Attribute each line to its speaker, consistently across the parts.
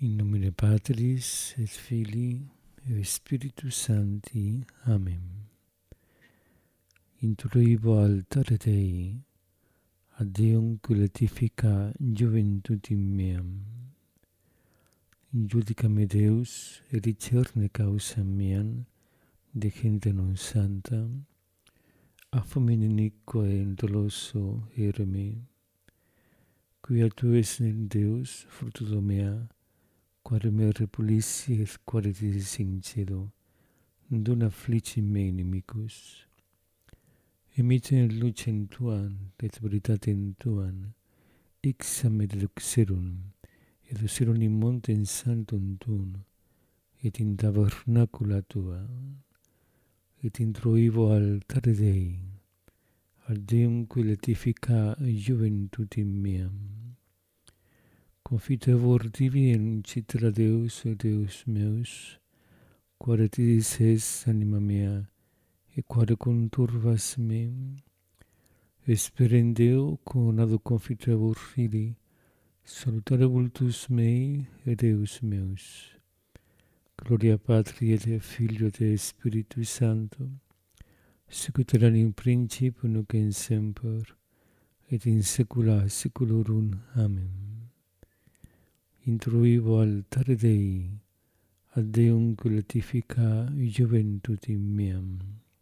Speaker 1: In nomine Patris et Filii et Spiritus Sancti. Amen. Introibo altare Dei, ad Deum glorifica juventutem meam. Judica me Deus, et discerne causam meam, de gente non santa, affamine iniquae doloso ere me. Quia tu es Deus, fructus mea, quare me repulissi et quare te sincedo, non afflici me inimicus. Emite lucem tuam, et veritatem tuam, ixam et luxerum, et luxerum in montem sanctum tuum, et in tabernacula tua, et introibo altare Dei, ad Deum qui letifica juventutem meam. Confitevor divi in citra Deus, o Deus meus, quare tidis es anima mea, et quare conturvas me. Esperen Deo, con ado confitevor fili, salutare vultus mei, et Deus meus. Gloria Patri et Filio et Spiritus Sancto, sic ut erat in principio nunc in semper, et in saecula saeculorum. Amen. Introibo altare Dei, ad Deum glorifica juventutem meam.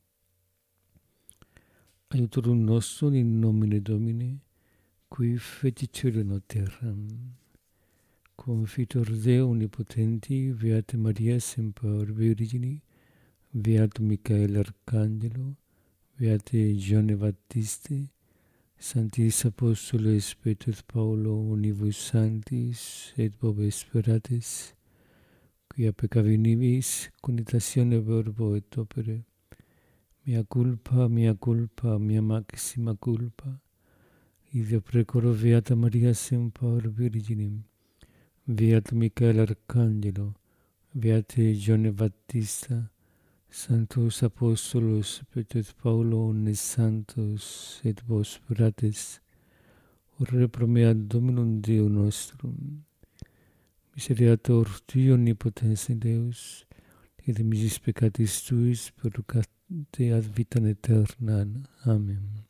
Speaker 1: Aiutorium nostrum in nomine Domini, qui fecit caelum et terram. Confitor Deo omnipotenti, Beata Maria semper Virgini, Beatum Michael Arcangelo, Beate Giovanni Baptiste, Sanctis Apostoles Petrus Paulo univus sanctis et vobis speratis, quia peccavi nibis, conitatione verbo et opere, mea culpa, mea maxima culpa, ide precoro Beata Maria semper Virginim, Beatum Michael Arcangelo, Beate Giovanni Battista, Sanctus Apostolos Petrus Paulo omnes santos et vos fratres, orare pro mea Dominum Deo nostrum. Miseriator Tui omnipotens Deus, et de misis peccatis Tuis purgate ad vitam aeternam. Amen.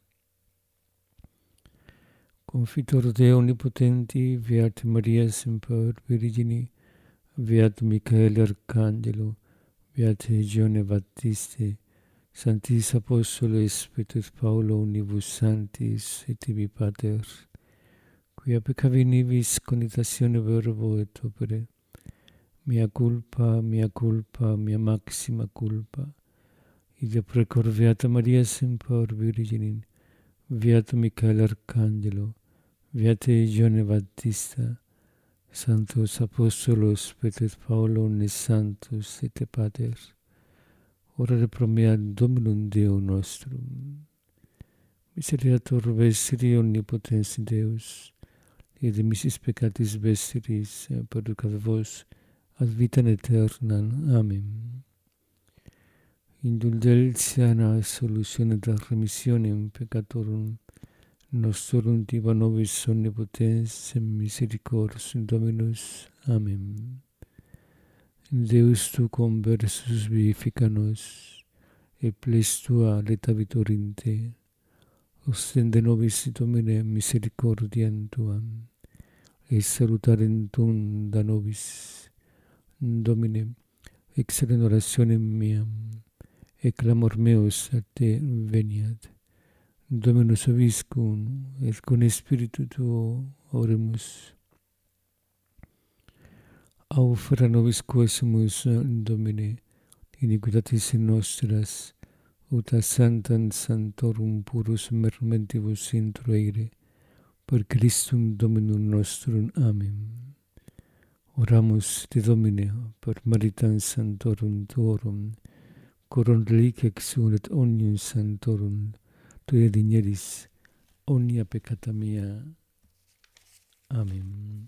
Speaker 1: Confitor Deo omnipotenti, Beate Maria semper Virgini, Beatum Michael Arcangelo, Beate Giovanni Battiste, Sanctis Apostoles Petrus Paulo univus sanctis et tibi Pater, quia peccavi nibis conitatione verbo et opere, mea culpa, mea maxima culpa, ide precor Beata Maria semper Virginim, Beatum Michael Arcangelo, Beate Giovanni Battista, Sanctus Apostolos Petrus Paulo omnes santos et Pater, orare pro mea Dominum Deo nostrum. Miseriator vestri omnipotens Deus, et de misis peccatis vestris purgat vos ad vitam aeternam. Amen. Indulgentia solutione et remissionem peccatorum nostrum diva nobis omnipotens misericors Dominus. Amen. Deus tu conversus vivifica nos, et ples tua letavitur in te. Ostende nobis Domine misericordiam tuam, et salutarem tuum da nobis. Domine, excellent orationem meam, et clamor meus a te veniat. Dominus vobiscum, et con Spiritu tuo oremus. Aufera nobis quesumus, Domine, iniquitatis nostras, ut a santam sanctorum purus mermentibus introire, per Christum Dominum nostrum. Amen. Oramus te Domine, per maritam sanctorum tuorum, coram reliquia exum et omnium sanctorum, Tui digneris omnia peccata mea. Amen.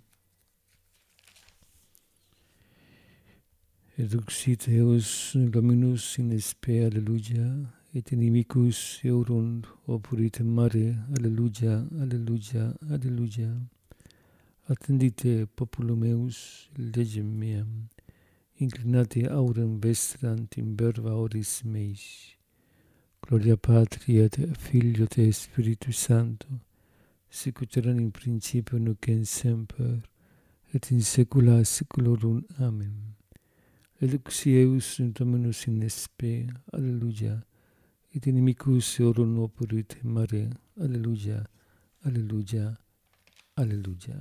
Speaker 1: Eduxit eos Dominus in spe, alleluia, et inimicus eurunt opurit mare, alleluia, alleluia, alleluia. Attendite populum meus legem meam, inclinate aurem vestrant in verba oris meis. Gloria Patri et Filio et Spiritus Sancto, sic ut erat in principio nunc et semper, et in saecula saeculorum. Amen. Eluxi eius Dominus in spe, alleluia, et inimicus eorum operuit mare, alleluia, alleluia, alleluia.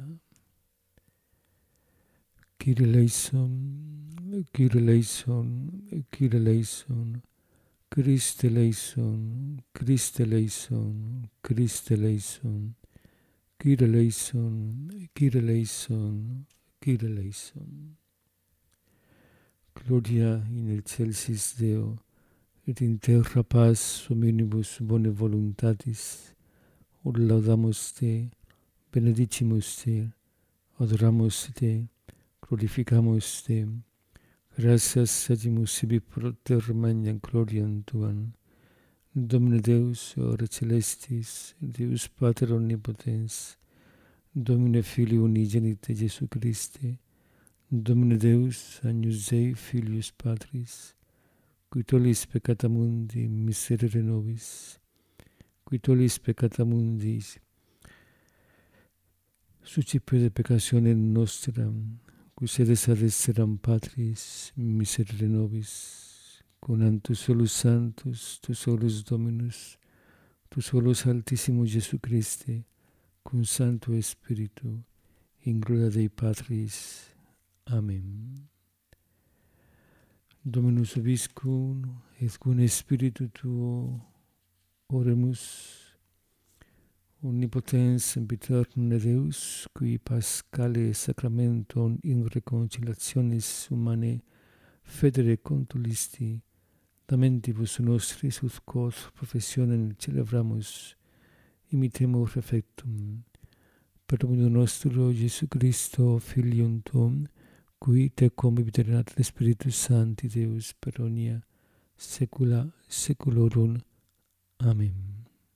Speaker 1: Kyrie eleison, Kyrie eleison, Kyrie eleison, Christe eleison, Christe eleison, Christe eleison, Kyrie eleison, Kyrie eleison, Kyrie eleison. Gloria in excelsis Deo, et in terra paz hominibus bone voluntatis. Ut laudamus te, benedicimus te, adoramus te, glorificamus te. Gratias agimus sibi propter magnam gloriam tuam. Domine Deus, ora celestis, Deus Pater omnipotens, Domine Filii unigenite Jesu Christe, Domine Deus, Agnus Dei, Filius Patris, qui tollis peccata mundi, miserere nobis, qui tollis peccata mundi, suscipere peccatione nostra, qui sedes ad exteram Patris, miserere nobis, conant solus Sanctus, tu solus Dominus, tu solus Altissimus Jesu Christe, cum Sancto Spiritu, in gloria Dei Patris. Amen. Dominus vobiscum, et cum Spiritu tuo, oremus. Omnipotens sempiternum Deus, qui Paschale sacramentum in reconciliationis humanae federe contulisti, lamentibus nostris ut quod professionem celebramus, imitemus refectum. Per Dominum nostro Iesu Christo, Filium tuum, qui tecum viviterat Spiritus Sancti Deus per omnia saecula saeculorum. Amen.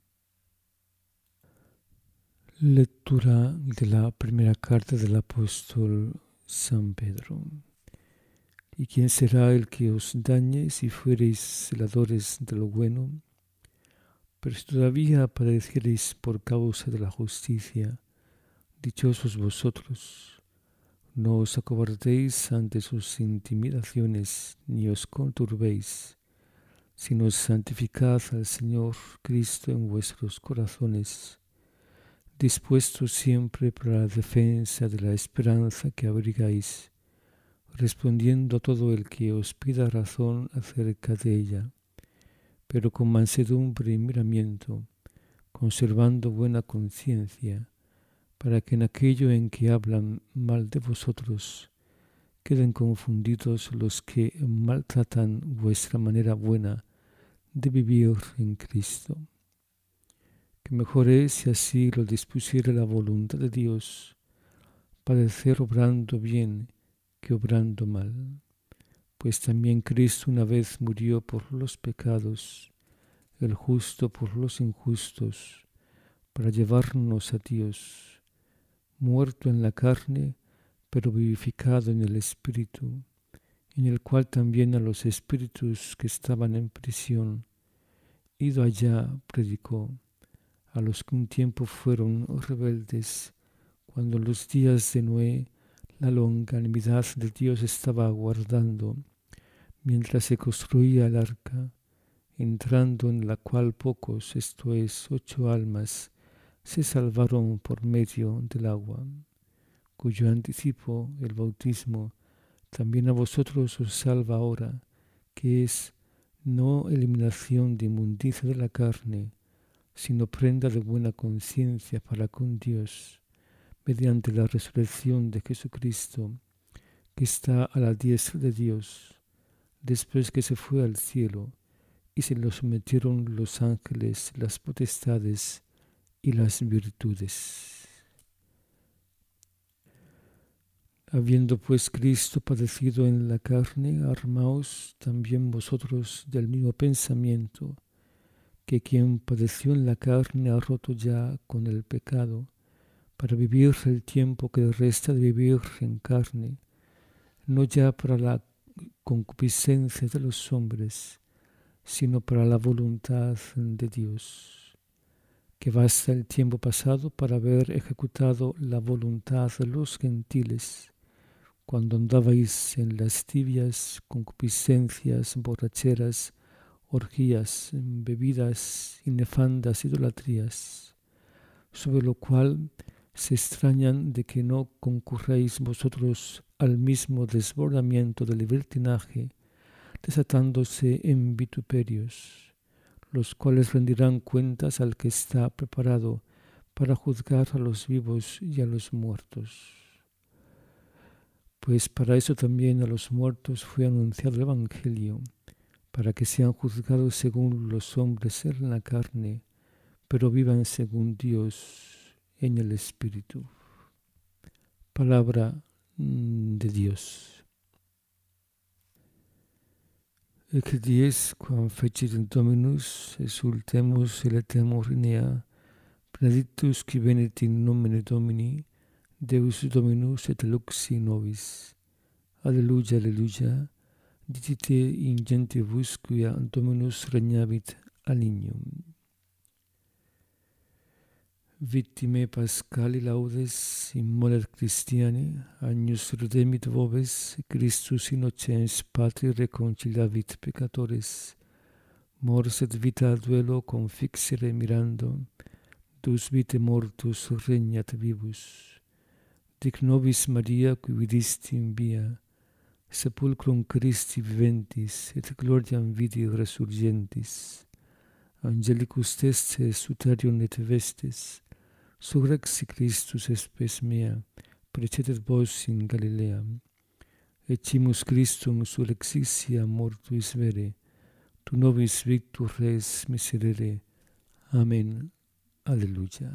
Speaker 1: Lectura de la primera carta del apóstol San Pedro. ¿Y quién será el que os dañe si fuereis celadores de lo bueno? Pero si todavía padeceréis por causa de la justicia, dichosos vosotros. No os acobardéis ante sus intimidaciones, ni os conturbéis, sino santificad al Señor Cristo en vuestros corazones, dispuestos siempre para la defensa de la esperanza que abrigáis, respondiendo a todo el que os pida razón acerca de ella, pero con mansedumbre y miramiento, conservando buena conciencia, para que en aquello en que hablan mal de vosotros, queden confundidos los que maltratan vuestra manera buena de vivir en Cristo. Que mejor es, si así lo dispusiera la voluntad de Dios, padecer obrando bien que obrando mal. Pues también Cristo una vez murió por los pecados, el justo por los injustos, para llevarnos a Dios, muerto en la carne, pero vivificado en el Espíritu, en el cual también a los espíritus que estaban en prisión, ido allá, predicó, a los que un tiempo fueron rebeldes, cuando en los días de Noé la longanimidad de Dios estaba aguardando, mientras se construía el arca, entrando en la cual pocos, esto es, 8 almas, se salvaron por medio del agua, cuyo anticipo, el bautismo, también a vosotros os salva ahora, que es no eliminación de inmundicia de la carne, sino prenda de buena conciencia para con Dios, mediante la resurrección de Jesucristo, que está a la diestra de Dios, después que se fue al cielo, y se lo sometieron los ángeles, las potestades y las virtudes. Habiendo pues Cristo padecido en la carne, armaos también vosotros del mismo pensamiento, que quien padeció en la carne ha roto ya con el pecado, para vivir el tiempo que le resta de vivir en carne, no ya para la concupiscencia de los hombres, sino para la voluntad de Dios, que basta el tiempo pasado para haber ejecutado la voluntad de los gentiles, cuando andabais en lascivias, concupiscencias, borracheras, orgías, bebidas y nefandas idolatrías, sobre lo cual se extrañan de que no concurráis vosotros al mismo desbordamiento del libertinaje, desatándose en vituperios, los cuales rendirán cuentas al que está preparado para juzgar a los vivos y a los muertos. Pues para eso también a los muertos fue anunciado el Evangelio, para que sean juzgados según los hombres en la carne, pero vivan según Dios en el Espíritu. Palabra de Dios. Ec dies quam fecit Dominus exultemus eletemur in ea, benedictus qui venit in nomine Domini, Deus Dominus et luxi nobis. Alleluia, alleluia, dicite in gentibus quia Dominus regnavit alignum. Victimae Paschali laudes immolet Christiani, agnus redemit vobis, Christus innocens Patri reconciliavit peccatores, mors et vita duelo confixere mirando, dus vitae mortus regnat vivus. Dic nobis Maria qui vidisti in via, sepulcrum Christi viventis et gloriam vidi resurgentis, angelicus teste suterion et vestes, surrexi Christus espes mea, precedet vos in Galilea. Ecimus Christum surrexissia mortuis vere, tu nobis victor res miserere. Amen. Alleluia.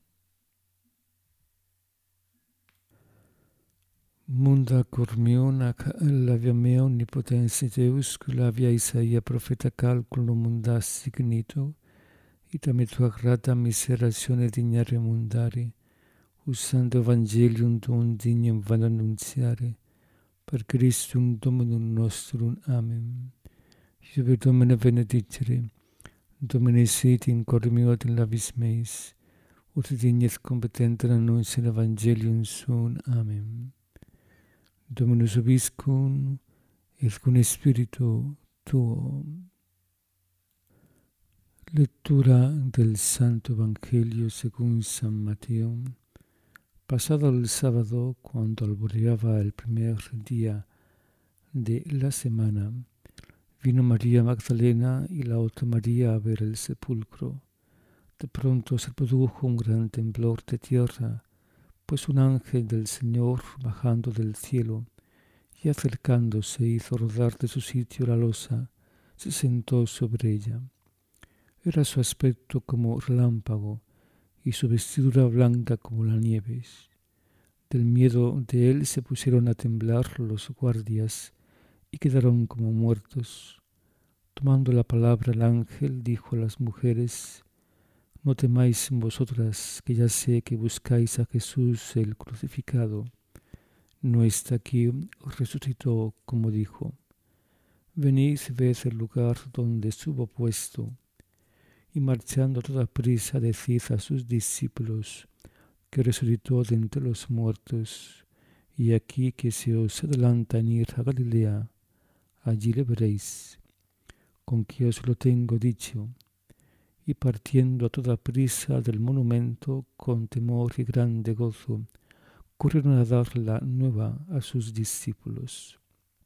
Speaker 1: Munda cor meum ac labia mea omnipotens Deus, qui labia Isaia profeta calculum munda signito, ita me tua grata miseratione dignare mundare, usando Evangelium tuum dignum van annunziare, per Christum Dominum nostrum. Amen. Iube Domine benedicere, Domine sit in cor meo et in labis meis, ut dignes competenter annunciare Evangelium suum. Amen. Dominus vobiscum, et cum spiritu tuo. Lectura del Santo Evangelio según San Mateo. Pasado el sábado, cuando alboreaba el primer día de la semana, vino María Magdalena y la otra María a ver el sepulcro. De pronto se produjo un gran temblor de tierra, pues un ángel del Señor, bajando del cielo y acercándose, hizo rodar de su sitio la losa, se sentó sobre ella. Era su aspecto como relámpago y su vestidura blanca como la nieve. Del miedo de él se pusieron a temblar los guardias y quedaron como muertos. Tomando la palabra el ángel dijo a las mujeres: no temáis vosotras, que ya sé que buscáis a Jesús el crucificado. No está aquí, resucitó como dijo. Venid, ved el lugar donde estuvo puesto. Y marchando a toda prisa decid a sus discípulos que resucitó de entre los muertos, y aquí que se os adelanta en ir a Galilea, allí le veréis. Con que os lo tengo dicho. Y partiendo a toda prisa del monumento, con temor y grande gozo, corrieron a dar la nueva a sus discípulos.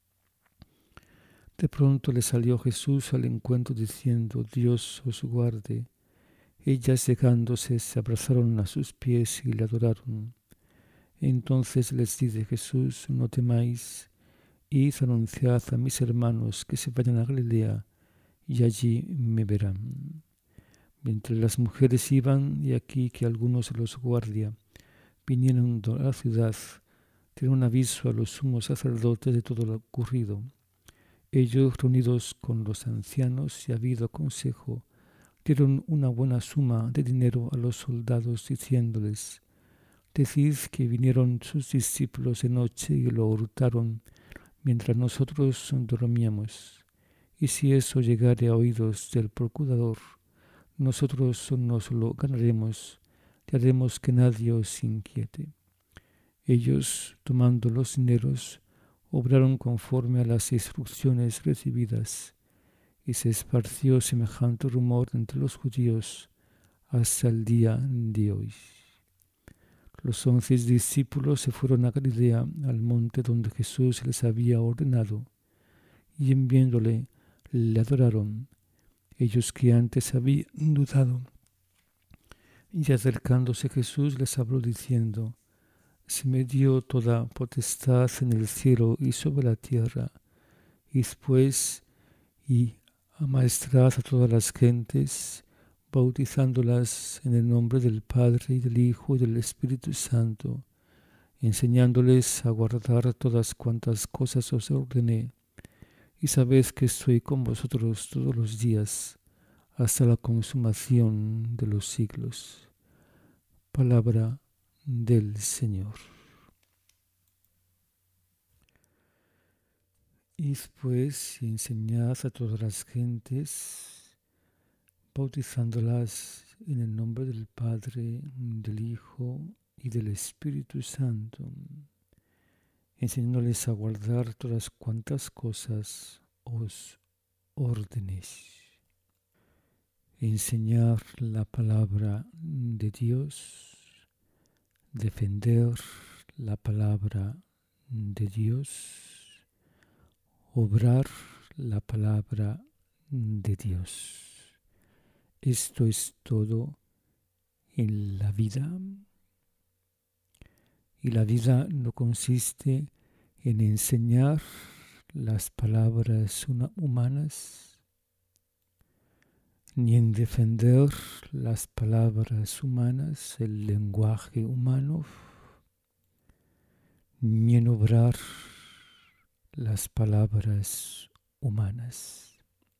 Speaker 1: De pronto le salió Jesús al encuentro diciendo: Dios os guarde. Ellas llegándose se abrazaron a sus pies y le adoraron. Entonces les dice Jesús: no temáis, id anunciad a mis hermanos que se vayan a Galilea, y allí me verán. Mientras las mujeres iban, y aquí que algunos de los guardias vinieron a la ciudad, dieron aviso a los sumos sacerdotes de todo lo ocurrido. Ellos, reunidos con los ancianos y habido consejo, dieron una buena suma de dinero a los soldados, diciéndoles: Decid que vinieron sus discípulos de noche y lo hurtaron mientras nosotros dormíamos. Y si eso llegare a oídos del procurador, nosotros nos lo ganaremos y haremos que nadie os inquiete. Ellos, tomando los dineros, obraron conforme a las instrucciones recibidas, y se esparció semejante rumor entre los judíos hasta el día de hoy. Los 11 discípulos se fueron a Galilea, al monte donde Jesús les había ordenado, y en viéndole le adoraron. Ellos que antes habían dudado. Y acercándose Jesús les habló diciendo: Se me dio toda potestad en el cielo y sobre la tierra. Y después, y amaestrad a todas las gentes, bautizándolas en el nombre del Padre y del Hijo y del Espíritu Santo, enseñándoles a guardar todas cuantas cosas os ordené. Y sabed que estoy con vosotros todos los días, hasta la consumación de los siglos. Palabra del Señor. Y después enseñad a todas las gentes, bautizándolas en el nombre del Padre, del Hijo y del Espíritu Santo, enseñándoles a guardar todas cuantas cosas os ordenéis. Enseñar la palabra de Dios, defender la palabra de Dios, obrar la palabra de Dios. Esto es todo en la vida. Y la vida no consiste en enseñar las palabras humanas, ni en defender las palabras humanas, el lenguaje humano, ni en obrar las palabras humanas.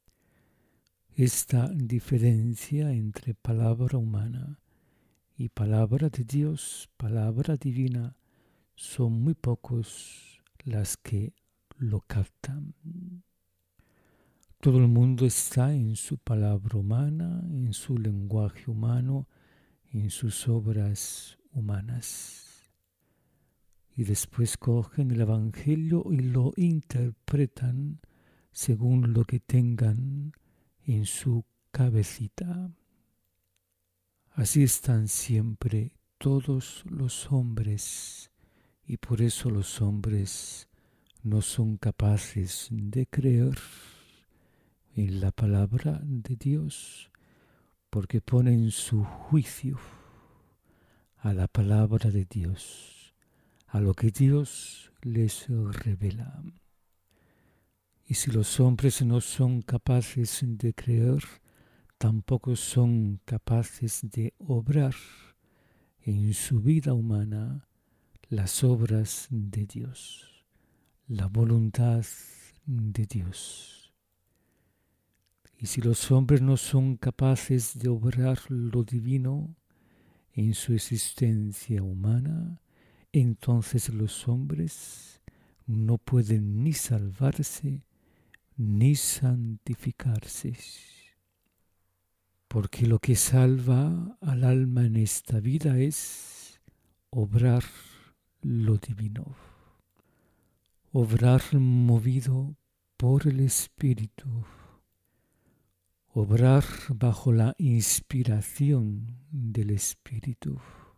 Speaker 1: Esta diferencia entre palabra humana y palabra de Dios, palabra divina, son muy pocos las que lo captan. Todo el mundo está en su palabra humana, en su lenguaje humano, en sus obras humanas. Y después cogen el Evangelio y lo interpretan según lo que tengan en su cabecita. Así están siempre todos los hombres, y por eso los hombres no son capaces de creer en la palabra de Dios, porque ponen su juicio a la palabra de Dios, a lo que Dios les revela. Y si los hombres no son capaces de creer, tampoco son capaces de obrar en su vida humana las obras de Dios, la voluntad de Dios. Y si los hombres no son capaces de obrar lo divino en su existencia humana, entonces los hombres no pueden ni salvarse ni santificarse. Porque lo que salva al alma en esta vida es obrar lo divino, obrar movido por el Espíritu, obrar bajo la inspiración del Espíritu.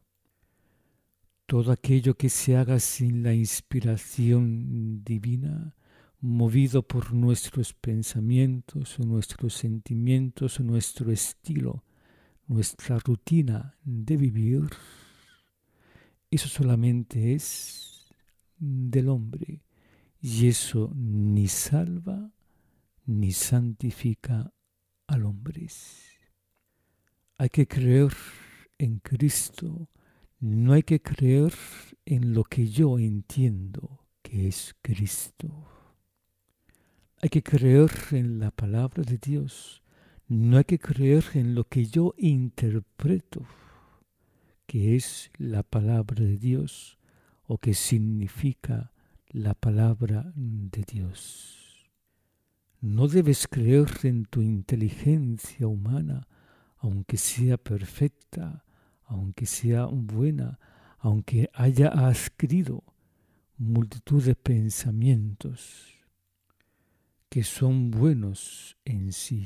Speaker 1: Todo aquello que se haga sin la inspiración divina, movido por nuestros pensamientos o nuestros sentimientos o nuestro estilo, nuestra rutina de vivir, eso solamente es del hombre, y eso ni salva ni santifica al hombre. Hay que creer en Cristo, no hay que creer en lo que yo entiendo que es Cristo. Hay que creer en la palabra de Dios, no hay que creer en lo que yo interpreto qué es la palabra de Dios o qué significa la palabra de Dios. No debes creer en tu inteligencia humana, aunque sea perfecta, aunque sea buena, aunque haya adquirido multitud de pensamientos que son buenos en sí.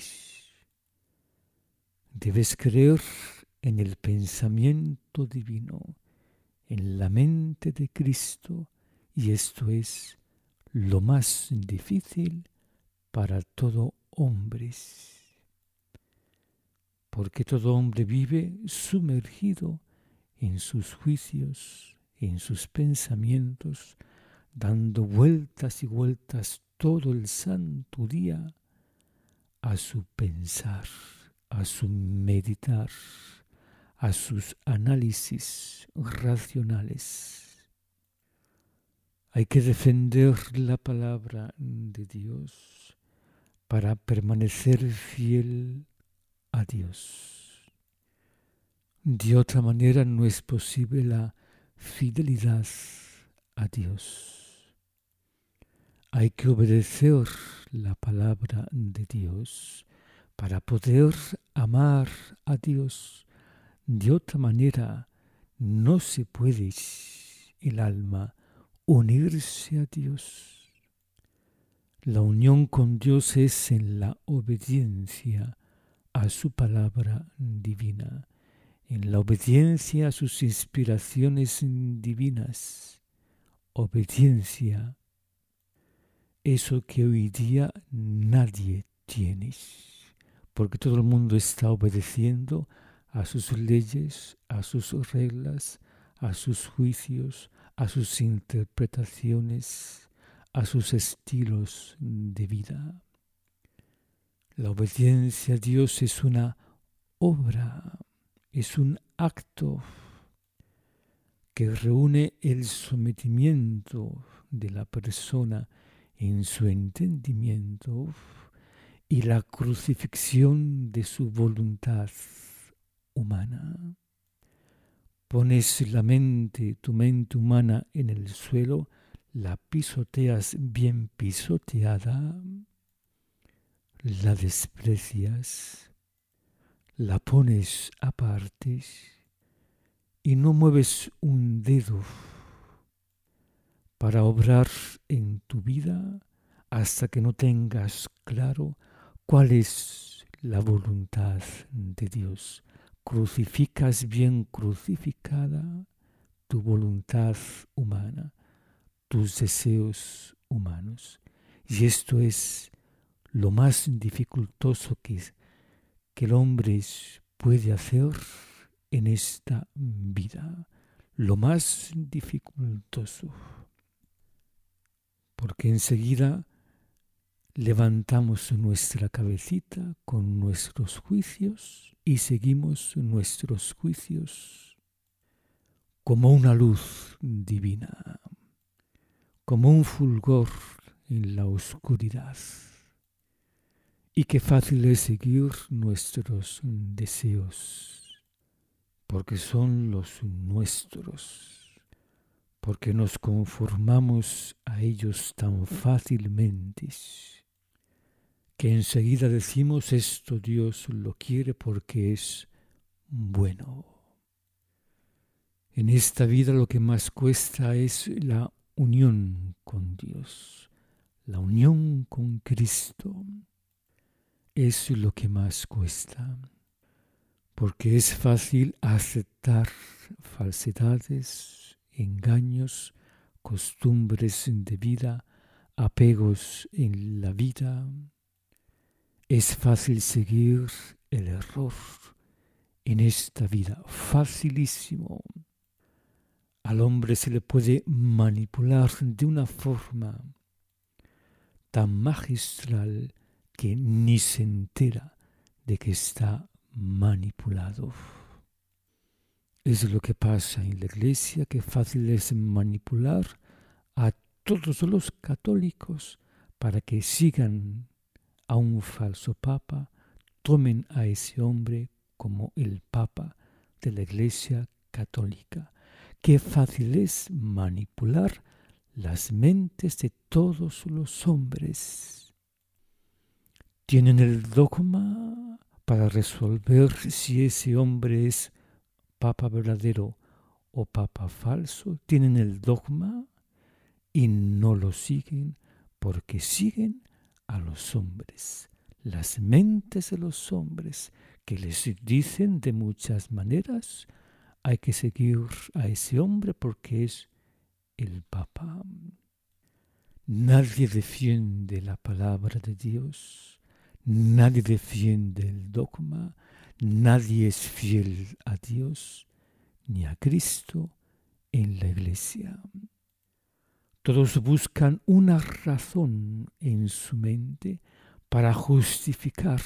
Speaker 1: Debes creer en el pensamiento divino, en la mente de Cristo, y esto es lo más difícil para todo hombre, porque todo hombre vive sumergido en sus juicios, en sus pensamientos, dando vueltas y vueltas todo el santo día a su pensar, a su meditar, a sus análisis racionales. Hay que defender la palabra de Dios para permanecer fiel a Dios. De otra manera no es posible la fidelidad a Dios. Hay que obedecer la palabra de Dios para poder amar a Dios. De otra manera no se puede el alma unirse a Dios. La unión con Dios es en la obediencia a su palabra divina, en la obediencia a sus inspiraciones divinas, obediencia, eso que hoy día nadie tiene, porque todo el mundo está obedeciendo a sus leyes, a sus reglas, a sus juicios, a sus interpretaciones, a sus estilos de vida. La obediencia a Dios es una obra, es un acto que reúne el sometimiento de la persona en su entendimiento y la crucifixión de su voluntad humana. Pones tu mente humana en el suelo, la pisoteas bien pisoteada, la desprecias, la pones aparte y no mueves un dedo para obrar en tu vida hasta que no tengas claro cuál es la voluntad de Dios. Crucificas bien crucificada tu voluntad humana, tus deseos humanos. Y esto es lo más dificultoso que el hombre puede hacer en esta vida. Lo más dificultoso. Porque enseguida levantamos nuestra cabecita con nuestros juicios y seguimos nuestros juicios como una luz divina, como un fulgor en la oscuridad. Y qué fácil es seguir nuestros deseos, porque son los nuestros, porque nos conformamos a ellos tan fácilmente, que enseguida decimos esto Dios lo quiere porque es bueno. En esta vida lo que más cuesta es la unión con Dios, la unión con Cristo. Es lo que más cuesta, porque es fácil aceptar falsedades, engaños, costumbres de vida, apegos en la vida. Es fácil seguir el error en esta vida, facilísimo. Al hombre se le puede manipular de una forma tan magistral que ni se entera de que está manipulado. Es lo que pasa en la iglesia, que fácil es manipular a todos los católicos para que sigan a un falso papa, tomen a ese hombre como el papa de la iglesia católica. Qué fácil es manipular las mentes de todos los hombres. Tienen el dogma para resolver si ese hombre es papa verdadero o papa falso. Tienen el dogma y no lo siguen porque siguen a los hombres, las mentes de los hombres que les dicen de muchas maneras: hay que seguir a ese hombre porque es el Papa. Nadie defiende la palabra de Dios, nadie defiende el dogma, nadie es fiel a Dios ni a Cristo en la Iglesia. Todos buscan una razón en su mente para justificar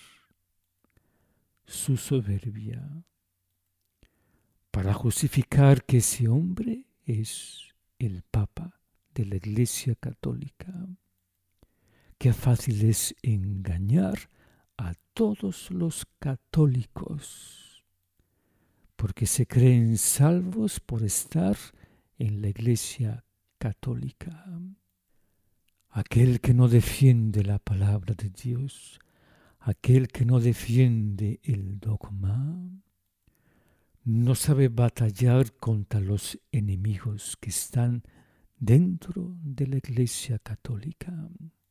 Speaker 1: su soberbia, para justificar que ese hombre es el Papa de la Iglesia Católica. Qué fácil es engañar a todos los católicos, porque se creen salvos por estar en la Iglesia Católica. Aquel que no defiende la palabra de Dios, aquel que no defiende el dogma, no sabe batallar contra los enemigos que están dentro de la Iglesia Católica.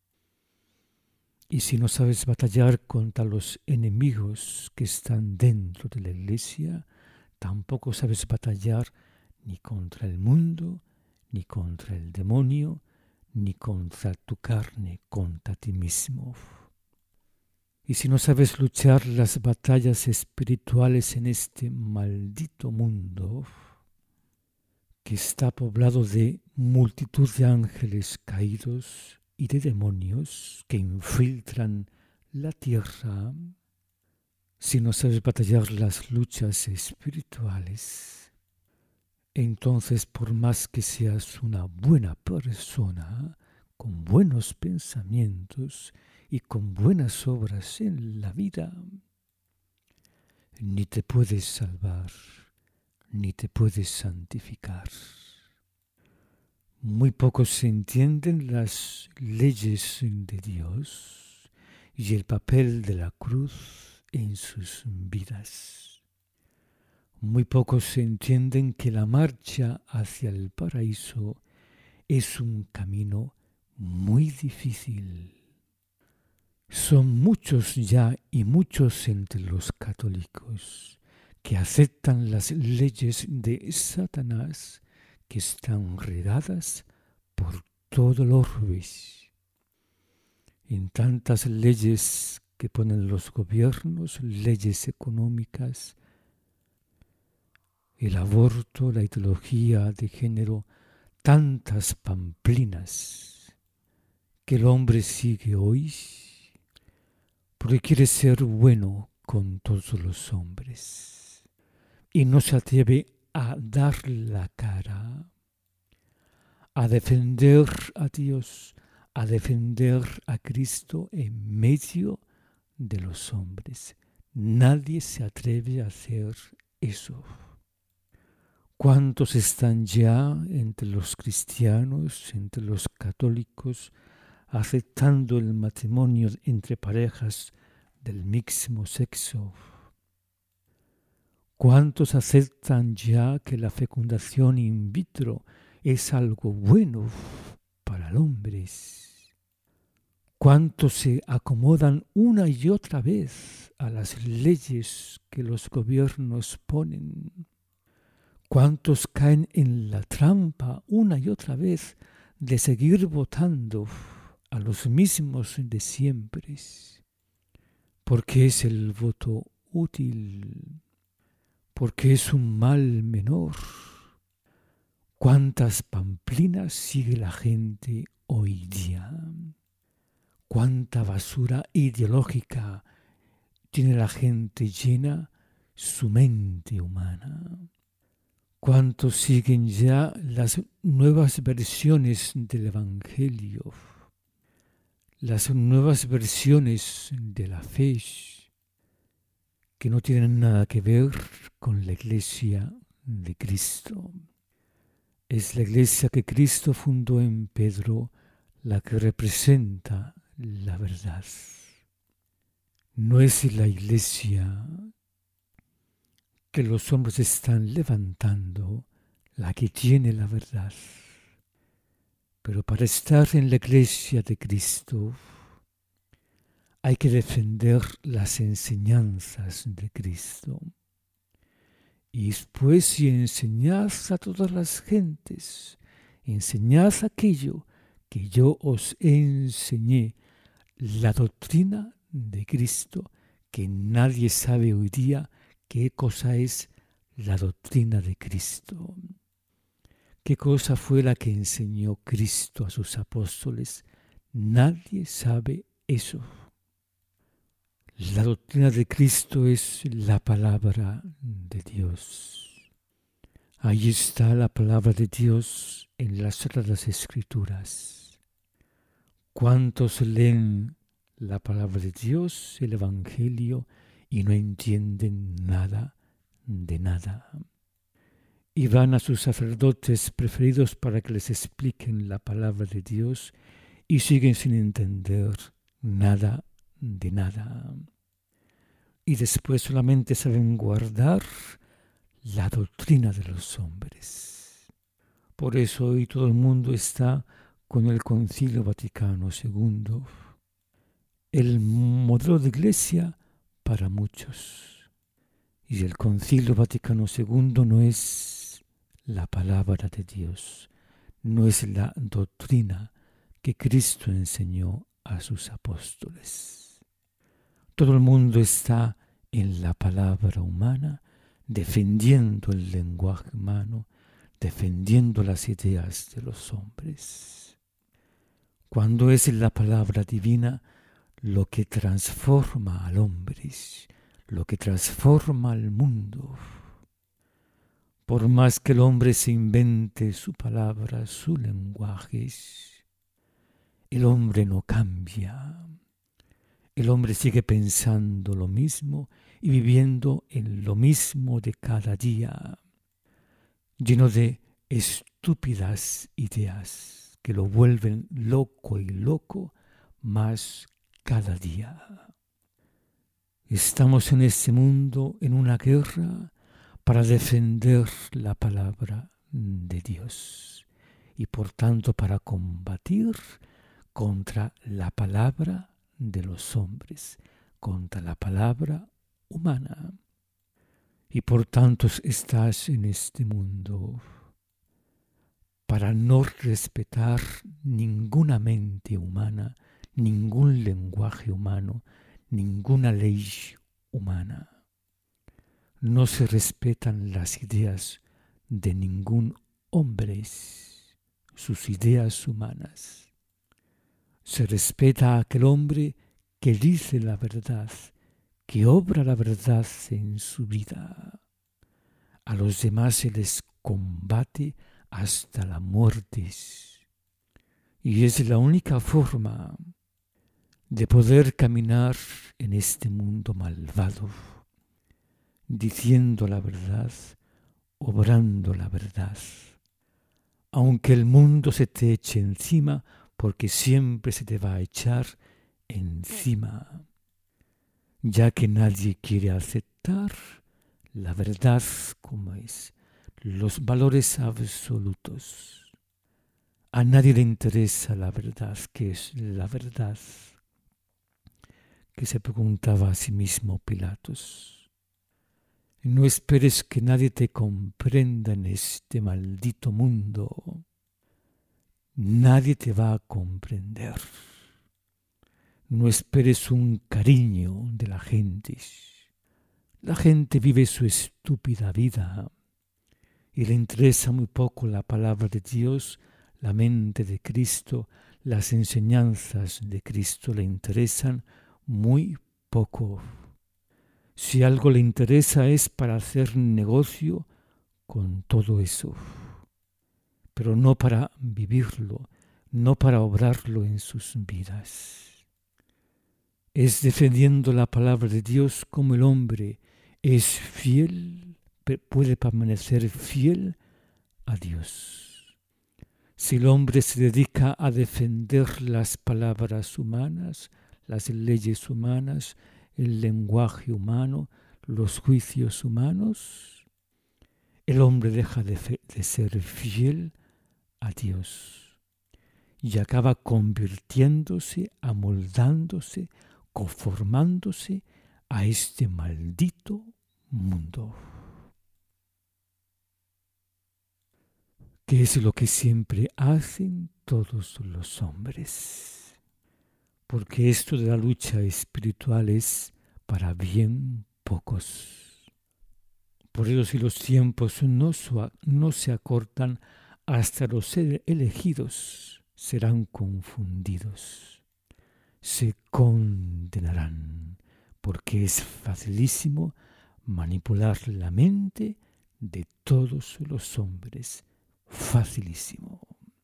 Speaker 1: Y si no sabes batallar contra los enemigos que están dentro de la Iglesia, tampoco sabes batallar ni contra el mundo, ni contra el demonio, ni contra tu carne, contra ti mismo. Y si no sabes luchar las batallas espirituales en este maldito mundo, que está poblado de multitud de ángeles caídos y de demonios que infiltran la tierra, si no sabes batallar las luchas espirituales, entonces por más que seas una buena persona, con buenos pensamientos y con buenas obras en la vida, ni te puedes salvar, ni te puedes santificar. Muy pocos se entienden las leyes de Dios y el papel de la cruz en sus vidas. Muy pocos se entienden que la marcha hacia el paraíso es un camino muy difícil. Son muchos ya y muchos entre los católicos que aceptan las leyes de Satanás que están regadas por todo el orbe. En tantas leyes que ponen los gobiernos, leyes económicas, el aborto, la ideología de género, tantas pamplinas que el hombre sigue hoy porque quiere ser bueno con todos los hombres y no se atreve a dar la cara, a defender a Dios, a defender a Cristo en medio de los hombres. Nadie se atreve a hacer eso. ¿Cuántos están ya entre los cristianos, entre los católicos, aceptando el matrimonio entre parejas del mismo sexo? ¿Cuántos aceptan ya que la fecundación in vitro es algo bueno para el hombre? ¿Cuántos se acomodan una y otra vez a las leyes que los gobiernos ponen? ¿Cuántos caen en la trampa una y otra vez de seguir votando a los mismos de siempre? Porque es el voto útil, porque es un mal menor. ¿Cuántas pamplinas sigue la gente hoy día? ¿Cuánta basura ideológica tiene la gente llena su mente humana? ¿Cuántos siguen ya las nuevas versiones del Evangelio? Las nuevas versiones de la fe que no tienen nada que ver con la Iglesia de Cristo. Es la iglesia que Cristo fundó en Pedro la que representa la verdad. No es la iglesia que los hombres están levantando la que tiene la verdad. Pero para estar en la iglesia de Cristo hay que defender las enseñanzas de Cristo. Y después, si enseñad a todas las gentes, enseñad aquello que yo os enseñé, la doctrina de Cristo, que nadie sabe hoy día qué cosa es la doctrina de Cristo. ¿Qué cosa fue la que enseñó Cristo a sus apóstoles? Nadie sabe eso. La doctrina de Cristo es la palabra de Dios. Ahí está la palabra de Dios en las Sagradas Escrituras. ¿Cuántos leen la palabra de Dios, el Evangelio, y no entienden nada de nada? Y van a sus sacerdotes preferidos para que les expliquen la palabra de Dios y siguen sin entender nada de nada. Y después solamente saben guardar la doctrina de los hombres. Por eso hoy todo el mundo está con el Concilio Vaticano II, el modelo de iglesia para muchos. Y el Concilio Vaticano II no es la palabra de Dios, no es la doctrina que Cristo enseñó a sus apóstoles. Todo el mundo está en la palabra humana, defendiendo el lenguaje humano, defendiendo las ideas de los hombres. Cuando es la palabra divina lo que transforma al hombre, lo que transforma al mundo. Por más que el hombre se invente su palabra, su lenguaje, el hombre no cambia. El hombre sigue pensando lo mismo y viviendo en lo mismo de cada día, lleno de estúpidas ideas que lo vuelven loco y loco más cada día. Estamos en este mundo en una guerra para defender la palabra de Dios y por tanto para combatir contra la palabra de los hombres, contra la palabra humana. Y por tanto estás en este mundo para no respetar ninguna mente humana, ningún lenguaje humano, ninguna ley humana. No se respetan las ideas de ningún hombre, sus ideas humanas. Se respeta a aquel hombre que dice la verdad, que obra la verdad en su vida. A los demás se les combate hasta la muerte. Y es la única forma de poder caminar en este mundo malvado, diciendo la verdad, obrando la verdad. Aunque el mundo se te eche encima, porque siempre se te va a echar encima, ya que nadie quiere aceptar la verdad como es, los valores absolutos. A nadie le interesa la verdad, que es la verdad, que se preguntaba a sí mismo Pilatos. No esperes que nadie te comprenda en este maldito mundo. Nadie te va a comprender. No esperes un cariño de la gente. La gente vive su estúpida vida y le interesa muy poco la palabra de Dios, la mente de Cristo, las enseñanzas de Cristo le interesan muy poco. Si algo le interesa es para hacer negocio con todo eso, pero no para vivirlo, no para obrarlo en sus vidas. Es defendiendo la palabra de Dios como el hombre es fiel puede permanecer fiel a Dios. Si el hombre se dedica a defender las palabras humanas, las leyes humanas, el lenguaje humano, los juicios humanos, el hombre deja de ser fiel a Dios y acaba convirtiéndose, amoldándose, conformándose a este maldito mundo. Que es lo que siempre hacen todos los hombres. Porque esto de la lucha espiritual es para bien pocos. Por eso si los tiempos no se acortan, hasta los elegidos serán confundidos. Se condenarán, porque es facilísimo manipular la mente de todos los hombres. Facilissimo.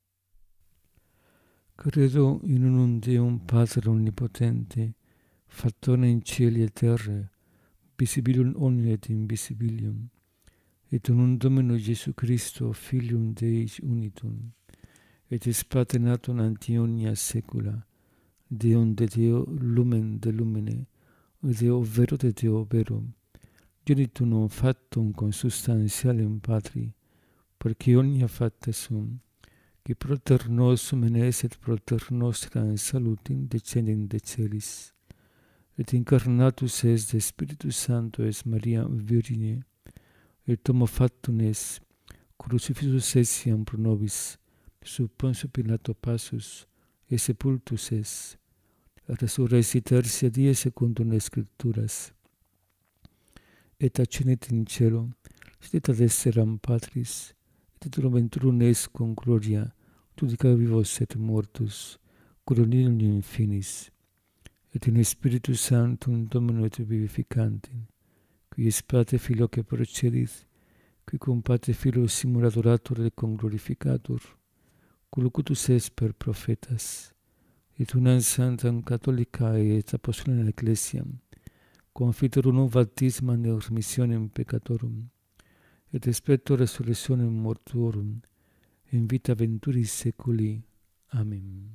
Speaker 1: Credo in un Deum Pater Omnipotente, Fattore in cieli et terra, visibilium omnium et invisibilium, et in un Domino Gesù Christo, Filium Dei unitum, et es Pater natum ante omnia saecula, Deum de Deo, lumen de lumine, Deo vero de Deo vero, genitum non factum consubstantialem Patri, perché omnia fatta sum, che proter nosum enes et proter nostra in salutim descendent de celis, et incarnatus es de Spiritus Sancto es Maria Virgine, et homo factum es, crucifixus essiam pro nobis, sub Pontio Pilato passus, et sepultus es, resurrexit tertia die secundum les Scripturas, et ascendit in cielo, sit ad exteram Patris, et venturum est con gloria, judica vivos et mortus, coronarium in finis, et in Spiritus Sanctum Domino et vivificantem, qui es Pater Filio que procedit, qui cum Pater Filio simul adorator et conglorificator, qui locutus est per prophetas, et unam sanctam catholica et apostolica ecclesiam, confiterum baptismam et remissionem peccatorum, et expecto resurrectionem mortuorum, in vita venturis saeculi. Amen.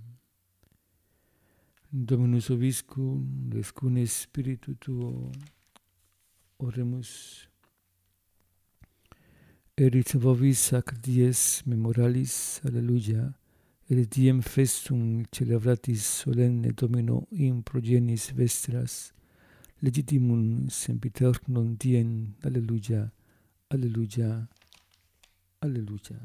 Speaker 1: Dominus vobiscum, et cum spiritu tuo, oremus. Erit vobis sacra dies memoralis, alleluia, et diem festum celebratis solenne Domino in progenies vestras, legitimum sempiternum diem, alleluia, alleluia, alleluia.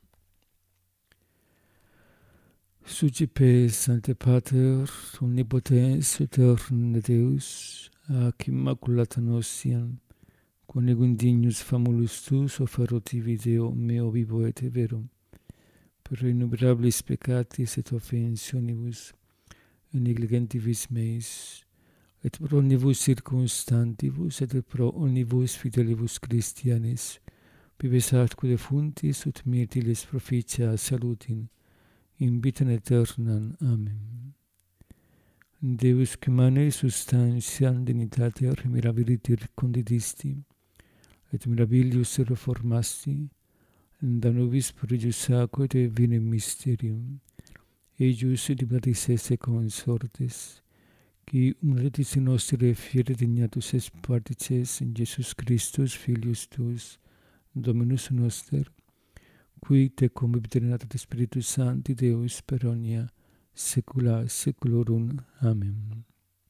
Speaker 1: Sucipe Sancte Pater, omnipotens aeternum Deus, ac immaculata nostiam, conegum dignus famulus tuus offerotivi Deo meo vivo et vero, per innumerabilis peccatis et offensionibus, et negligentibus meis, et pro omnibus circumstantibus, et pro omnibus fidelibus Christianis, vives atque defuntis, ut mirtilis proficia salutin, in vitam aeternam. Amen. Deus humanae substantiam dignitatem mirabiliter condidisti, et mirabilius reformasti, da nobis prodigius aquae et vinem mysterium, eius liberatis esse consortes, qui humilitis in nostre fiere dignatus es partices in Jesus Christus, Filius tuus, Dominus noster, qui te convivit et Spiritus Sancti Deus per omnia saecula saeculorum. Amen.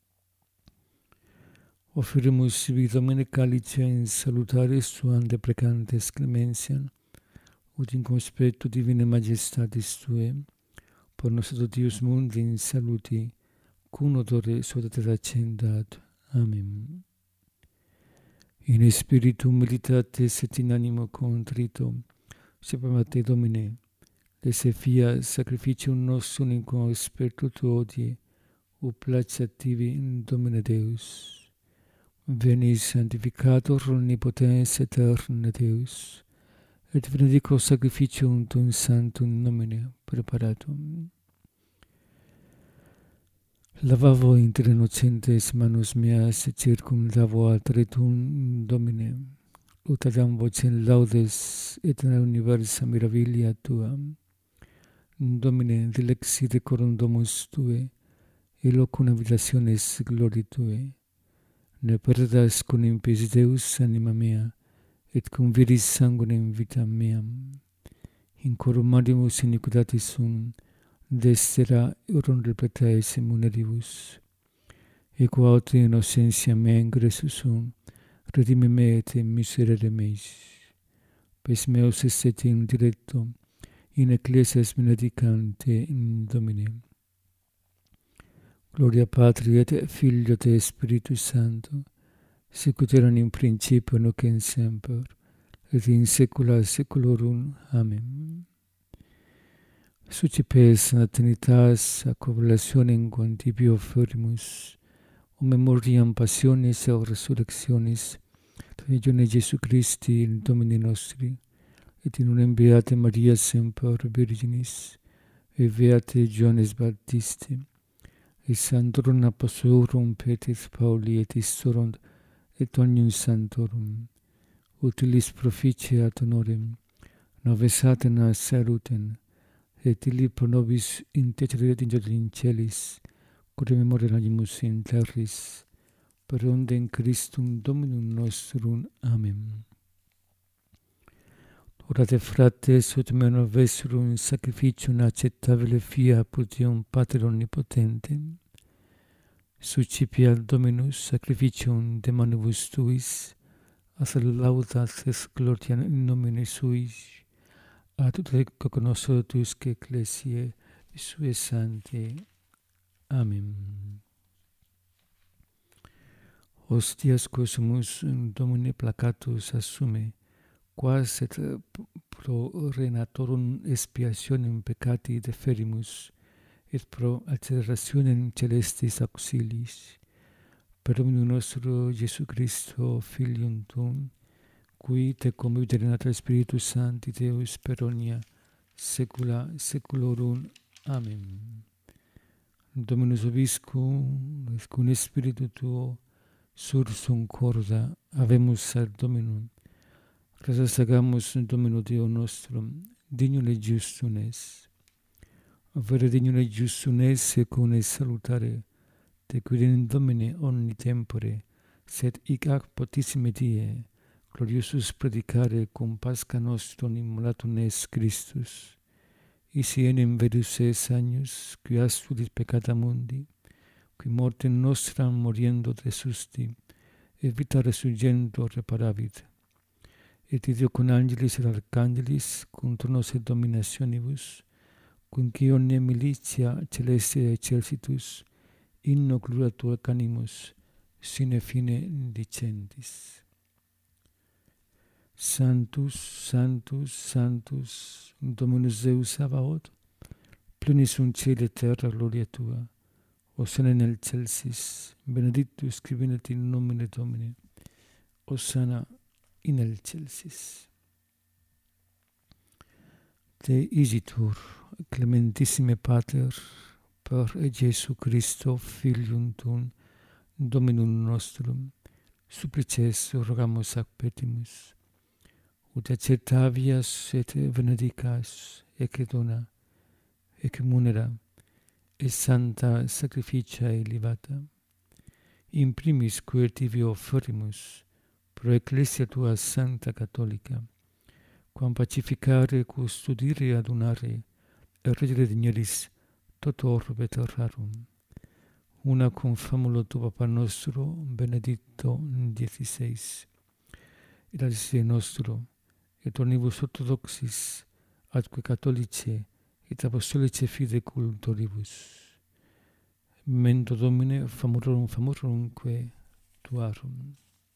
Speaker 1: Offeremus sibi Domine calice in salutaris tuam deprecantes clementiam, ut in conspectu divinae majestatis tuae, por nos Deus mundi in saluti, cum odore suadet accendat. Amen. In spiritu humilitatis et in animo contrito, separat Domine, lesse fiat sacrificium nostrum in conspectu tuo odie, ut placeat tibi in Domine Deus. Veni sanctificator omnipotens aeternum Deus, et benedico sacrificium tuum sanctum nomine preparatum. Lavavo inter innocentes manus meas, et circumdavo alteritum Domine, ut adam vocem laudes et in universa mirabilia tua. Domine, dilexi decorum domus tue, et locum habitationis glori tue. Ne perdas con impis Deus anima mea, et conviris sanguinem vitam meam. In corumarimus iniquitatis sum, destera euron repletae semuneribus. Equo aut innocentia mea ingressus sum, redime me et miserere meis. Pes meus esset in dilecto, in ecclesias benedicante in Domine. Gloria Patri et Filio et Spiritus Sancto, sicut erat in principio nunc et semper, et in saecula saeculorum. Amen. Sucipes Trinitas ac oblationem quantibio offerimus, o memoriam passionis et resurrectionis, Figlione Jesu Christi, Domini nostri, et in unum beate Maria semper Virginis, et beate Johannes Baptiste, et sanctorum apostolorum Petris Pauli et Istorum, et omnium sanctorum, utilis proficie ad honorem, nobis Athena salutem, et illi pro nobis intercederet in celis, cur memoriamus in terris, per ondem Christum Dominum nostrum. Amen. Orate fratres, ut meo vesurum sacrificium acceptabile fiat Deum Pater omnipotentem, succipiat Dominus sacrificium de manibus tuis, as laudas et gloria in nomine suis, ad ut cognoscitus ecclesiae sue sanctae. Amen. Hostias quosumus Domine placatus assume, quas et pro renatorum expiationem peccati deferimus, et pro accelerationem celestis auxiliis, per Dominum nostro Jesu Christo, Filium Tuum, qui te convivit Spiritus Sancti Deus per omnia saecula saeculorum. Amen. Dominus vobiscum, et cum spiritu tuo, sursum corda, habemus ad Dominum. Gracias agamus Domino Deo nostrum, dignum et justum es. Vere dignum et justum es, secum es salutare, te quidem Domine omni tempore, sed hic ac potissime die, gloriosus predicare cum Pascha nostrum immolatum es Christus. Isi enim vedus es agnus, qui astulit peccata mundi, qui mortem nostram moriendo resusti, et vita resurgendo reparavit. Et ideo con angelis et archangelis, cum tronos et dominationibus, cum omnia militia celeste excelsitus, inno gloriatur canimus, sine fine dicentis. Sanctus, Sanctus, Sanctus, Dominus Deus Sabaoth, plenis sunt cieli et terra gloria tua, Hosanna in excelsis, benedictus qui venit in nomine Domini, Hosanna in excelsis. Te isitur, clementissime Pater, per Jesu Christo, Filium Tuum, Dominum nostrum, supplices rogamus ac petimus, ut acceptavias et benedicas, ec dona, ec munera, et santa sacrificia elevata, in primis quae tibi offerimus, pro ecclesia tua sancta catholica, quam pacificare, custodire, adunare, et regere digneris toto orbe terrarum, una cum famulo tu Papa nostro, Benedicto XVI, et alice nostro, et omnibus orthodoxis, atque catholice, et apostolice fide cultoribus. Memento Domine, famorumque tuarum.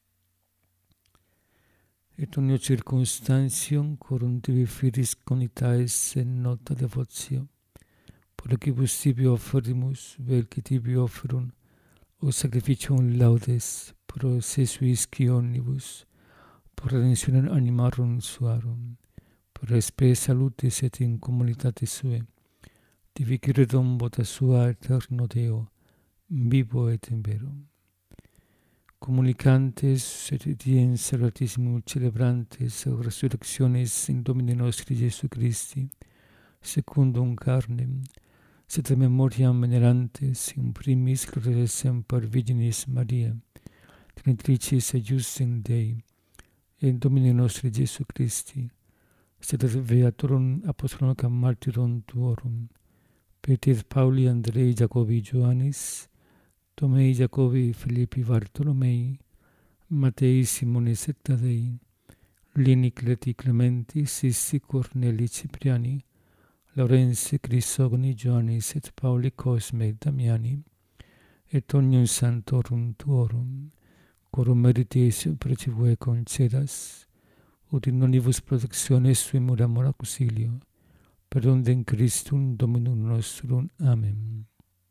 Speaker 1: Et omnio circumstantium, corum tibi firis conitaes in nota devotio, prolecibus tibi offerimus, velci tibi offerum, o sacrificium laudes, pro se suisci omnibus, pro redemptionem animarum suarum, pro spe salutis et in communitate sue, tibi credum vota sua eterno Deo, vivo et in vero. comunicantes et diens salutatissimum celebrantes resurrectionis in Domine nostri Iesu Christi, secundum carnem, sed memoriam venerantes in primis gloriae semper Virginis Maria, Trinitricis eiusdem Dei, et in Domine nostri Iesu Christi, sed beatorum apostolorum martyrum tuorum, Peter, Pauli, Andrei, Jacobi, Ioannis, Tomei, Jacobi, Filippi, Bartolomei, Matei, Simonis et Tadei, Lini, Cleti, Clementi, Sissi, Corneli, Cipriani, Laurensi, Crisogoni, Ioannis et Pauli, Cosme, Damiani, et omnium santorum tuorum, corum meritis precibue concedas, ut in nonibus protectionis suimur amor auxilio, per ondem Christum Dominum nostrum. Amen.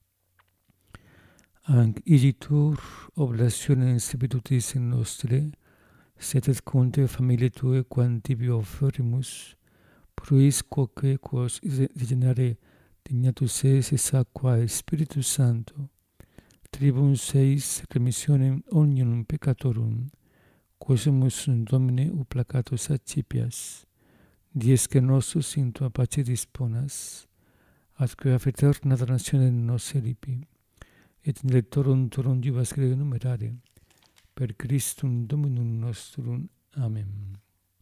Speaker 1: Anc igitur oblationem institutis nostre, sed et conte familiae Tue quantibi offerimus, pruis quoque quos regenerare dignatus es aquae Spiritus Sancto, tribum seis remissionem omnium peccatorum, quosumus Domine uplacatus accipias, diesque nostus in Tua pace disponas, atque af aeterna damnationem nos eripi, et in lectorum tuorum jubas grege numerare, per Christum Dominum nostrum. Amen.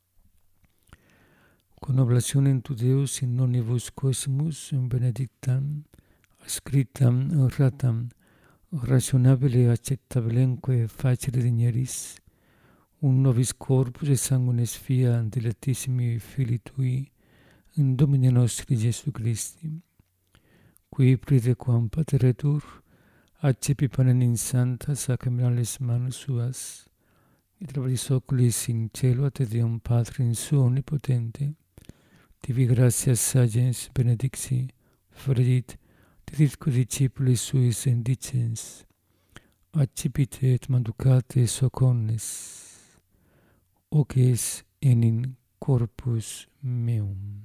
Speaker 1: Con oblationem tu Deus in nonibus cosmus benedictam, scriptam, ratam, rationabile acceptabilemque facere digneris, un nobis corpus et sanguinis fia dilectissimi Filii Tui, in Domine nostri Iesu Christi, qui pride quam pateretur, accipi panem in santa sacramentales manus suas, et labris oculis in cielo a te Deum Patre in suo omnipotente, tibi gratias sagens benedicti, fredit, diditque discipulis suis indicens, accipite et manducate soconnes, hoc es in corpus meum.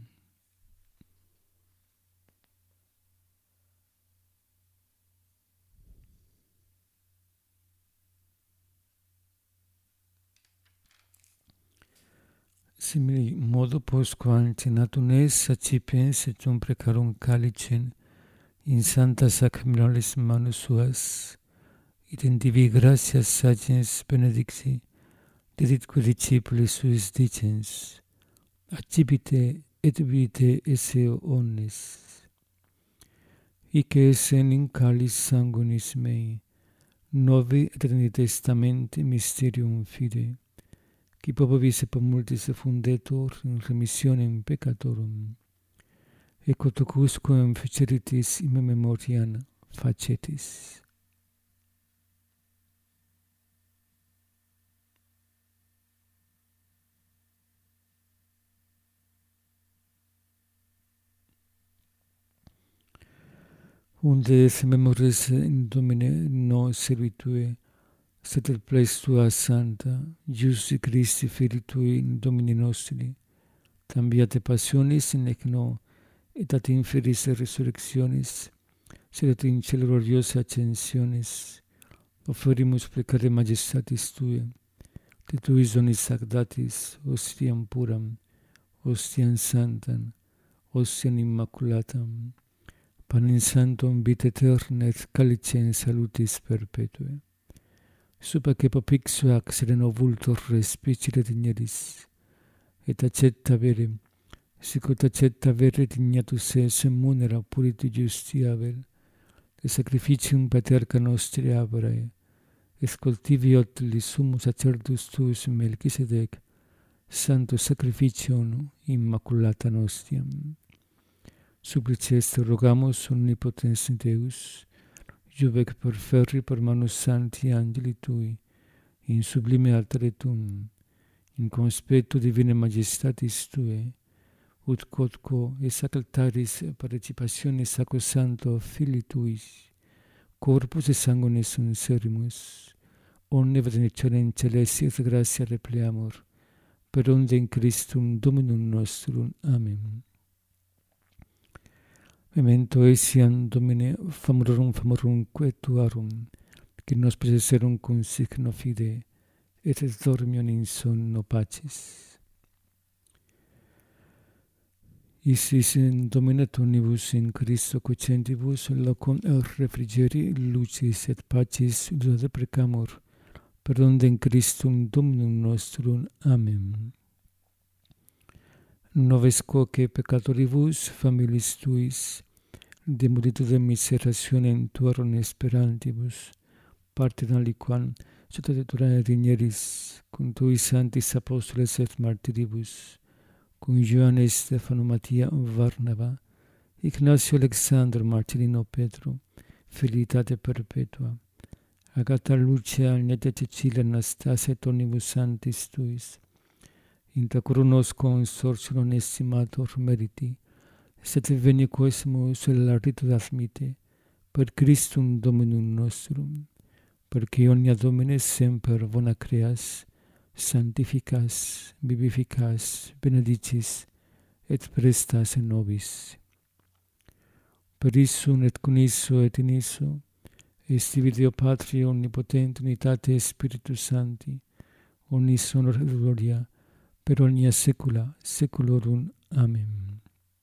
Speaker 1: Simili modo postquam cenatum es accipiens et precarum calicem in santa sacramentales manus suas, et in divi gratias sagens benedicti, diditque discipulis suis dicens, accipite et vite esse omnes. Hic es in calis sanguinis mei, novi et in testamente mysterium fide, qui popobis et multis fundetur in remissionem peccatorum, et quotocusquam ficeritis in memoriam facetis. Unde se memoris in Domine nos servitue, sed et plex Tua Santa, Iesu Christi Filii Tui in Domini nostri, tambiate passionis in ecno, et ad inferis resurrectionis, sed et in cielo gloriosa ascensionis, offerimus plecare majestatis Tue, de Tuis donis ac datis, ostiam puram, ostiam santam, ostiam immaculatam, panem sanctum vita aeterna et calicem salutis perpetue. Supaque popixu ac sereno vultor respicere digneris, et accetta vere, sicut accetta vere dignatus es munera puritu justiavel, de sacrificium paterca nostri Abrae, et cultiviot li summus sacerdus tuus Melchisedec, santo sacrificium immaculata nostiam. Supplices te rogamus omnipotens Deus, juvec per ferri per manus sancti angeli Tui, in sublime altare Tuum, in conspectu divine majestatis Tue, ut quodquo es ac altaris participationis sacrosanto Filii Tuis, corpus et sanguinis sunt servimus, omne benedictionem celesti et gratia repleamur, per ondem Christum Dominum nostrum. Amen. Memento etiam Domine famorum quae Tuarum, che nos preserum cum signo fide, et dormion in sonno pacis. Isis in Domine tonibus in Christo cocentibus, locum el refrigeri, lucis et pacis udade precamur, per onde in Christum Dominum nostrum. Amen. Noves quoque peccatoribus, familis tuis, de multitude miserationem tuarum esperantibus, parte aliquam sotto detura digneris, cum tuis sanctis apostoles et martiribus, cum Ioanne Stefano Mattia Varnava, Ignacio Alexandro Marcelino Petro, Felicitate perpetua, Agata Lucia Agneta Cecilia Anastasia et omnibus sanctis tuis, intra coronos consortium estimator meriti, sed veni quesumus la ritu admite, per Christum Dominum nostrum, perque omnia Domine semper bona creas, sanctificas, vivificas, benedicis, et prestas in nobis. Per issum et con isso et in isso, estivi Deo Patria omnipotente unitate Spiritus Sancti, omnis honor et gloria, per omnia saecula saeculorum. Amen.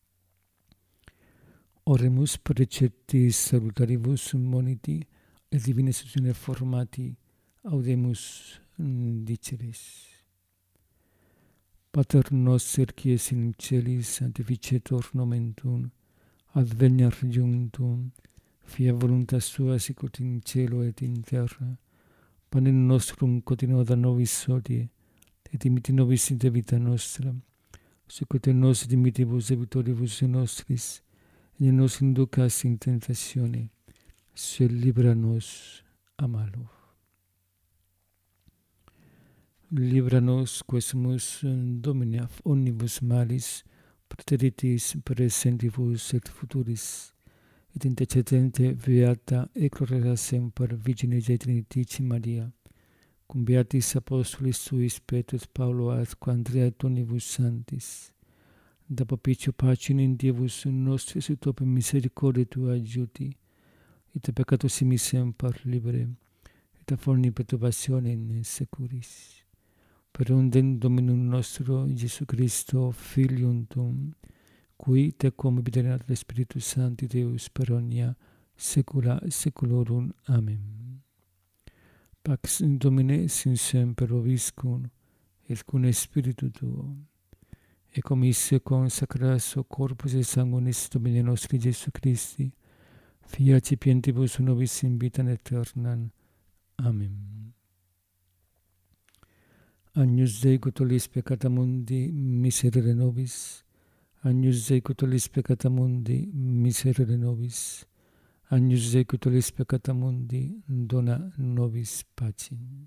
Speaker 1: Oremus preceptis salutaribus moniti, et divina istitutione formati, audemus diceris. Pater noster, qui es in celis, sanctificetur nomen tuum, adveniat regnum tuum, fiat voluntas tua sicut in cielo et in terra. Panem nostrum quotidianum da nobis hodie, et dimitti nobis debita nostra, sicut et nos dimittivus debitoribus nostris, et ne nos inducas in tentatione, sed libera nos a malo. Libera nos quesumus Domine omnibus malis, praeteritis praesentibus et futuris, et intercedente beata et gloriosa semper Virgine Dei Trinitici Maria, cum beatis apostolis tuis Petrus Paulo et Andrea et omnibus sanctis, da propicio pacem in Dievus nostris et opem misericordiae tua adjuti, et a peccatus simi semper libere, et a forni perturbationem securis. Per ondem Dominum nostro Iesu Christo, Filium tuum, qui tecum obiderat Spiritus Sancti Deus per omnia saecula saeculorum. Amen. Pax Domine sin semper vobiscum, et cum Spiritu tuo, et comisse consacratio corpus et sanguinis Domini nostri Iesu Christi, fiat cipientibus nobis in vitam aeternam. Amen. Agnus Dei qui tollis peccata mundi, miserere nobis. Agnus Dei qui tollis peccata mundi, miserere nobis. Agnus Dei qui tollis peccata mundi, dona nobis pacem.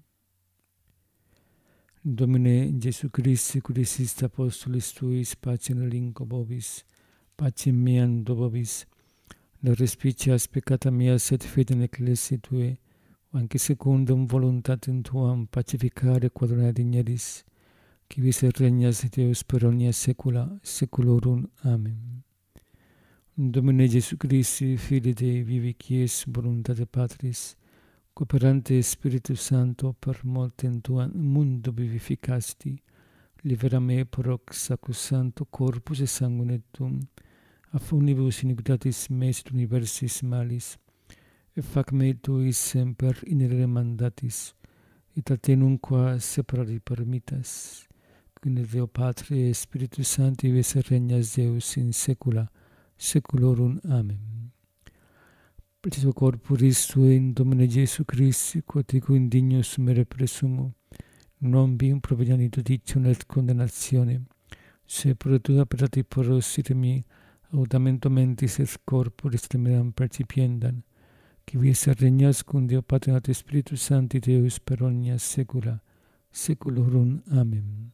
Speaker 1: Domine Iesu Christi, qui diciste apostolis tuis, pacem linco vobis, pacem meam do vobis, ne respicias peccata mea sed fidem ecclesiae tuae, anche secundum voluntatem tuam pacificare quadrona digneris, qui vis et regnas Deus per omnia saecula saeculorum. Amen. Domine Iesu Christi, Filii Dei vivi, qui es voluntate Patris, cooperante Spiritus Sancto per mortem tuam mundo vivificasti, libera me per hoc sacrosancto corpus et sanguine tuum, a omnibus iniquitatis meis et universis malis, et fac me tuis semper inere mandatis, et a te nunquam separari permittas, qui in Deo Patri et Spiritus Sancti vis et regnas Deus in saecula saeculorum. Amen. Preciso corporis tuae in Domine Iesu Christi, quotico indignus sumere presumo, non bim provenienti dicium et condemnatione, se pro tua pietate porosite mi, audamento mentis et corporis temeram percipiendam, qui vis et regnas cum Deo Patri et Spiritus Sancti Deus per omnia saecula saeculorum. Amen.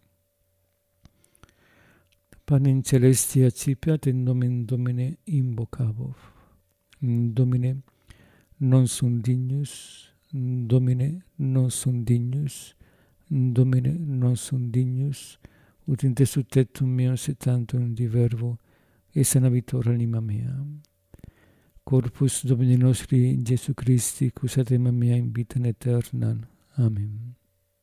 Speaker 1: Panem celestia cipiat in nomen Domine invocabo. Domine, non sum dignus, Domine, non sum dignus, Domine, non sum dignus, ut in te subtectum meum se tantum di verbo, et sanavitur anima mea. Corpus Domini nostri Gesù Christi, cusatem mea in vita aeterna. Amen.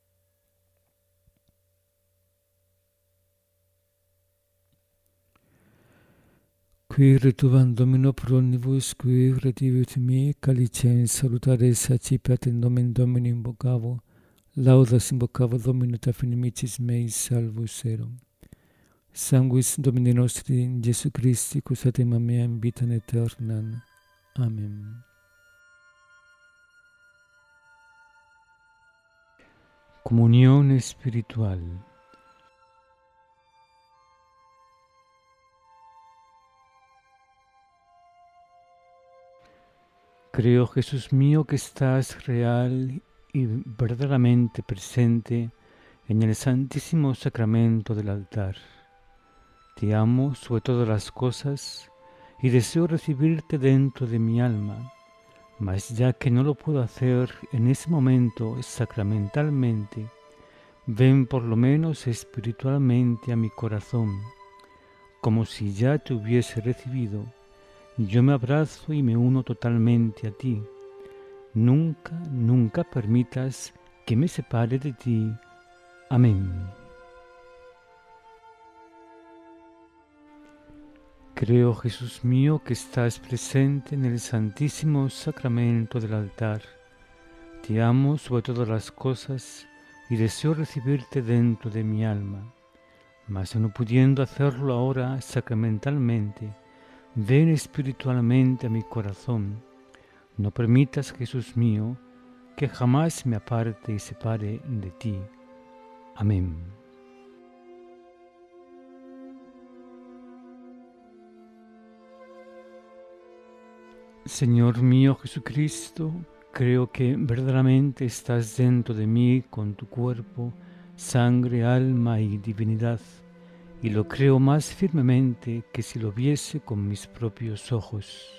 Speaker 1: Qui retuvant Domino pro omnibus, qui retivit me, calicem salutare sacipiat in nomen Domini invocavo, laudas invocavo Domino ta finimicis meis salvus erum. Sanguis Domini nostri Gesù Christi, cusatem mea in vita aeterna. Amen. Comunión espiritual. Creo, Jesús mío, que estás real y verdaderamente presente en el santísimo sacramento del altar. Te amo sobre todas las cosas y deseo recibirte dentro de mi alma, mas ya que no lo puedo hacer en ese momento sacramentalmente, ven por lo menos espiritualmente a mi corazón, como si ya te hubiese recibido. Yo me abrazo y me uno totalmente a ti. Nunca, nunca permitas que me separe de ti. Amén. Creo, Jesús mío, que estás presente en el santísimo sacramento del altar. Te amo sobre todas las cosas y deseo recibirte dentro de mi alma. Mas no pudiendo hacerlo ahora sacramentalmente, ven espiritualmente a mi corazón. No permitas, Jesús mío, que jamás me aparte y separe de ti. Amén. Señor mío Jesucristo, creo que verdaderamente estás dentro de mí con tu cuerpo, sangre, alma y divinidad, y lo creo más firmemente que si lo viese con mis propios ojos.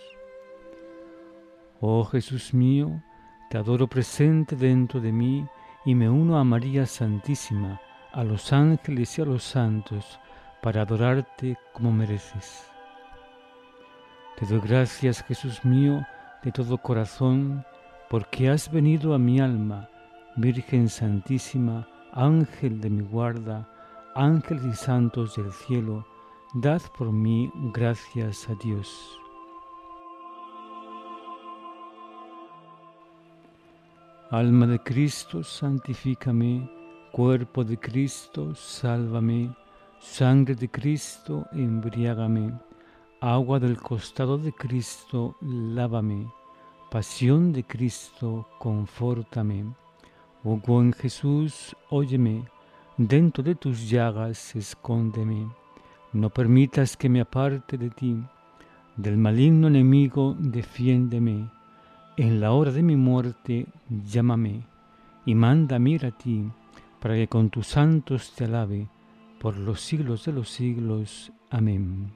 Speaker 1: Oh Jesús mío, te adoro presente dentro de mí y me uno a María Santísima, a los ángeles y a los santos, para adorarte como mereces. Te doy gracias, Jesús mío, de todo corazón, porque has venido a mi alma, Virgen Santísima, Ángel de mi guarda, ángeles y santos del cielo, dad por mí gracias a Dios. Alma de Cristo, santifícame, cuerpo de Cristo, sálvame, sangre de Cristo, embriágame, agua del costado de Cristo, lávame, pasión de Cristo, confórtame. Oh buen Jesús, óyeme, dentro de tus llagas escóndeme, no permitas que me aparte de ti, del maligno enemigo defiéndeme, en la hora de mi muerte llámame, y mándame ir a ti, para que con tus santos te alabe, por los siglos de los siglos. Amén.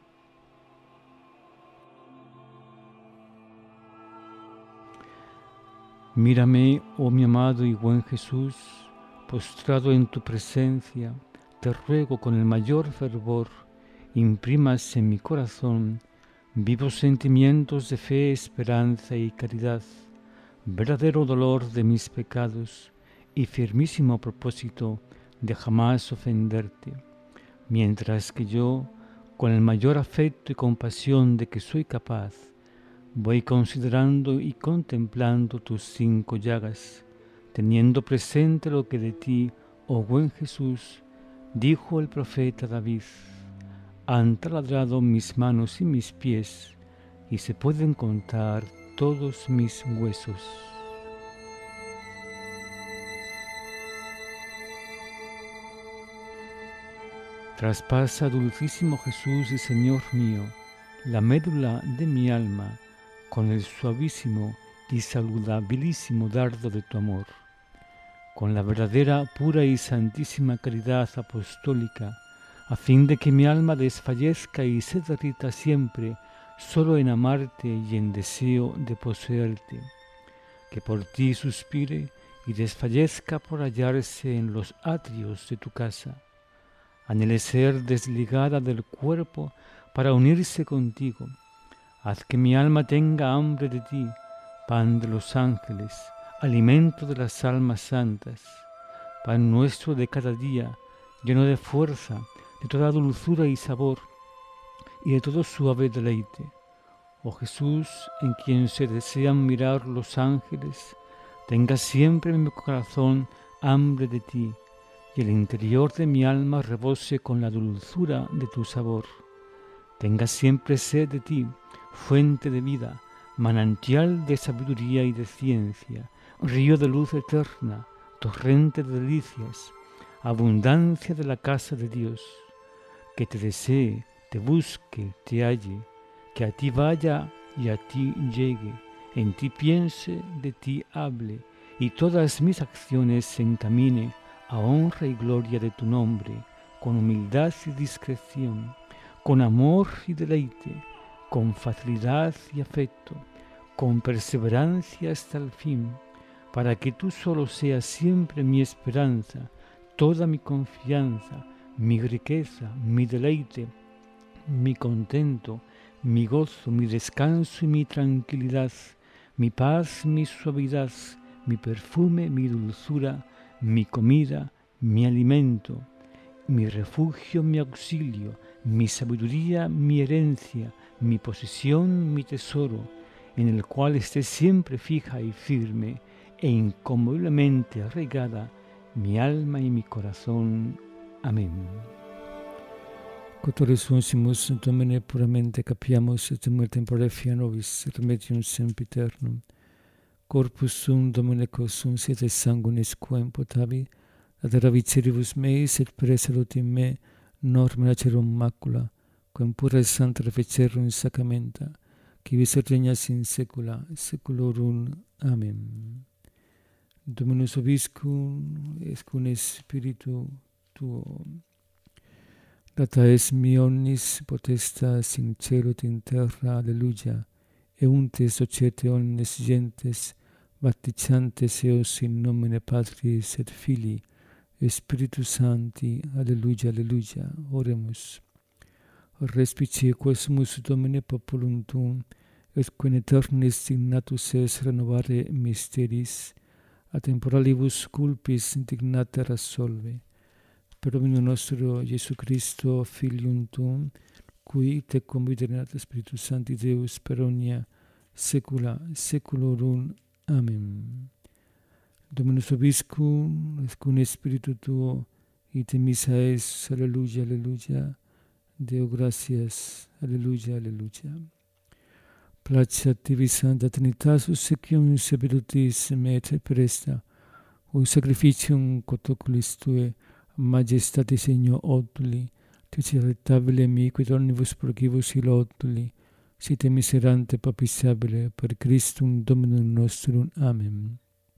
Speaker 1: Mírame, oh mi amado y buen Jesús, postrado en tu presencia, te ruego con el mayor fervor, imprimas en mi corazón vivos sentimientos de fe, esperanza y caridad, verdadero dolor de mis pecados y firmísimo propósito de jamás ofenderte, mientras que yo, con el mayor afecto y compasión de que soy capaz, voy considerando y contemplando tus 5 llagas, teniendo presente lo que de ti, oh buen Jesús, dijo el profeta David: han taladrado mis manos y mis pies, y se pueden contar todos mis huesos. Traspasa, dulcísimo Jesús y Señor mío, la médula de mi alma, con el suavísimo y saludabilísimo dardo de tu amor, con la verdadera, pura y santísima caridad apostólica, a fin de que mi alma desfallezca y se derrita siempre solo en amarte y en deseo de poseerte, que por ti suspire y desfallezca por hallarse en los atrios de tu casa, anhele ser desligada del cuerpo para unirse contigo, Haz que mi alma tenga hambre de ti, pan de los ángeles, alimento de las almas santas, pan nuestro de cada día, lleno de fuerza, de toda dulzura y sabor, y de todo suave deleite. Oh Jesús, en quien se desean mirar los ángeles, tenga siempre en mi corazón hambre de ti, y el interior de mi alma rebose con la dulzura de tu sabor. Tenga siempre sed de ti, fuente de vida, manantial de sabiduría y de ciencia, río de luz eterna, torrente de delicias, abundancia de la casa de Dios. Que te desee, te busque, te halle, que a ti vaya y a ti llegue, en ti piense, de ti hable, y todas mis acciones se encamine a honra y gloria de tu nombre, con humildad y discreción, con amor y deleite, con facilidad y afecto, con perseverancia hasta el fin, para que tú solo seas siempre mi esperanza, toda mi confianza, mi riqueza, mi deleite, mi contento, mi gozo, mi descanso y mi tranquilidad, mi paz, mi suavidad, mi perfume, mi dulzura, mi comida, mi alimento, mi refugio, mi auxilio, mi sabiduría, mi herencia, mi posesión, mi tesoro, en el cual esté siempre fija y firme e inconmoviblemente arraigada mi alma y mi corazón. Amén. Quattuoresimus Domine puramente capiamus et temporale fia nobis remedium sempiternum. Corpus sum Domine sum siete sanguinis quem potavi, ad viceribus meis et per salutim me norma lacerum macula, quem pura et santa refecerum sacramenta, qui vis regnas in saecula saeculorum. Amen. Dominus vobiscum et cum spiritu tuo. Data es mi omnis potestas in cielo et in terra, alleluia, eunte societe omnes gentes, baptizantes eos in nomine Patris et Filii, et Spiritus Sancti, alleluia, alleluia. Oremus. Respice quesumus Domine populum tuum, et que in aeternis dignatus es renovare mysteris, a temporalibus culpis indignate rassolve. Per Dominum nostro Iesu Christo, Filium tuum, qui te conviderat Spiritus Sancti Deus per omnia saecula saeculorum. Amen. Dominus vobiscum, et cum spiritu tuo, ite missa es, alleluia, alleluia. Deo gratias, alleluia, alleluia. Placeat tibi Sancta Trinitas, obsequium sapientis me et presta, ui sacrificium quod oculis tue, Majestate Signo oduli, tici rettabile mi, quid omnibus procibus ilo oduli, site miserante papisabile, per Christum Dominum nostrum. Amen.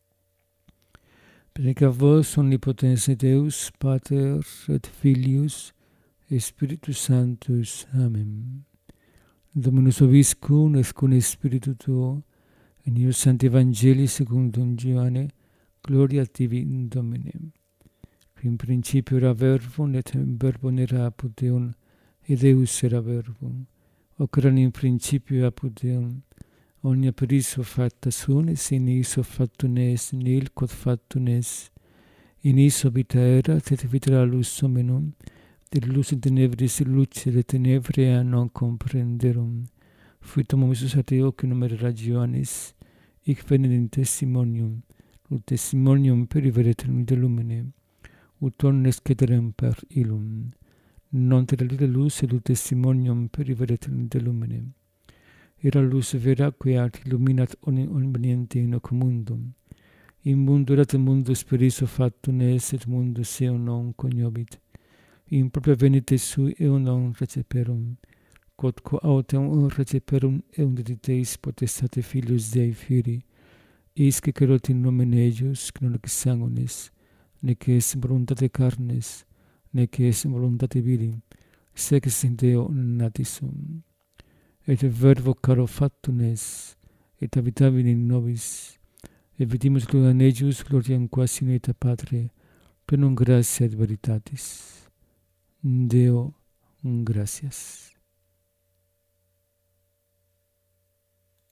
Speaker 1: Benedicat vos omnipotens Deus, Pater et Filius, et Spiritus Sanctus. Amen. Dominus vobiscum, et cum spiritu tuo, in ius Sancti Evangelii secundum Ioanne, gloria tibi, Domine. In principio era verbum, et verbum era apud Deum, et Deus era verbum. Hoc erat in principio apud Deum. Omnia per iso facta sunt, in iso factum est, nihil quod factum est. In iso vita erat, et vita era lux hominum, et lux in tenebris luce de tenebrea non comprenderum. Fuit hominis ad hoc numere Ioannis, hic venit in testimonium, ut testimonium periveret de lumine, ut omnes cederem per illum. Non teralire lux et ut testimonium periveret de lumine. Era lux vera queat illuminat omniente in hoc mundum. In mundo erat mundus per iso factum est, et mundus eum non coniobit. In propria venite sui eum non receperum. Quod autem receperum eum dediteis potestate Filius Dei Firi, eis que querot in nomine eius, non ex sanguinis, nec est voluntate carnes, nec est voluntate viri, sec ex Deo natis sum. Et verbo caro factum est, et habitavit in nobis, et vidimus gloria in eius, gloriam quas in aeta Patre, plenum gratia et veritatis. Deo gratias.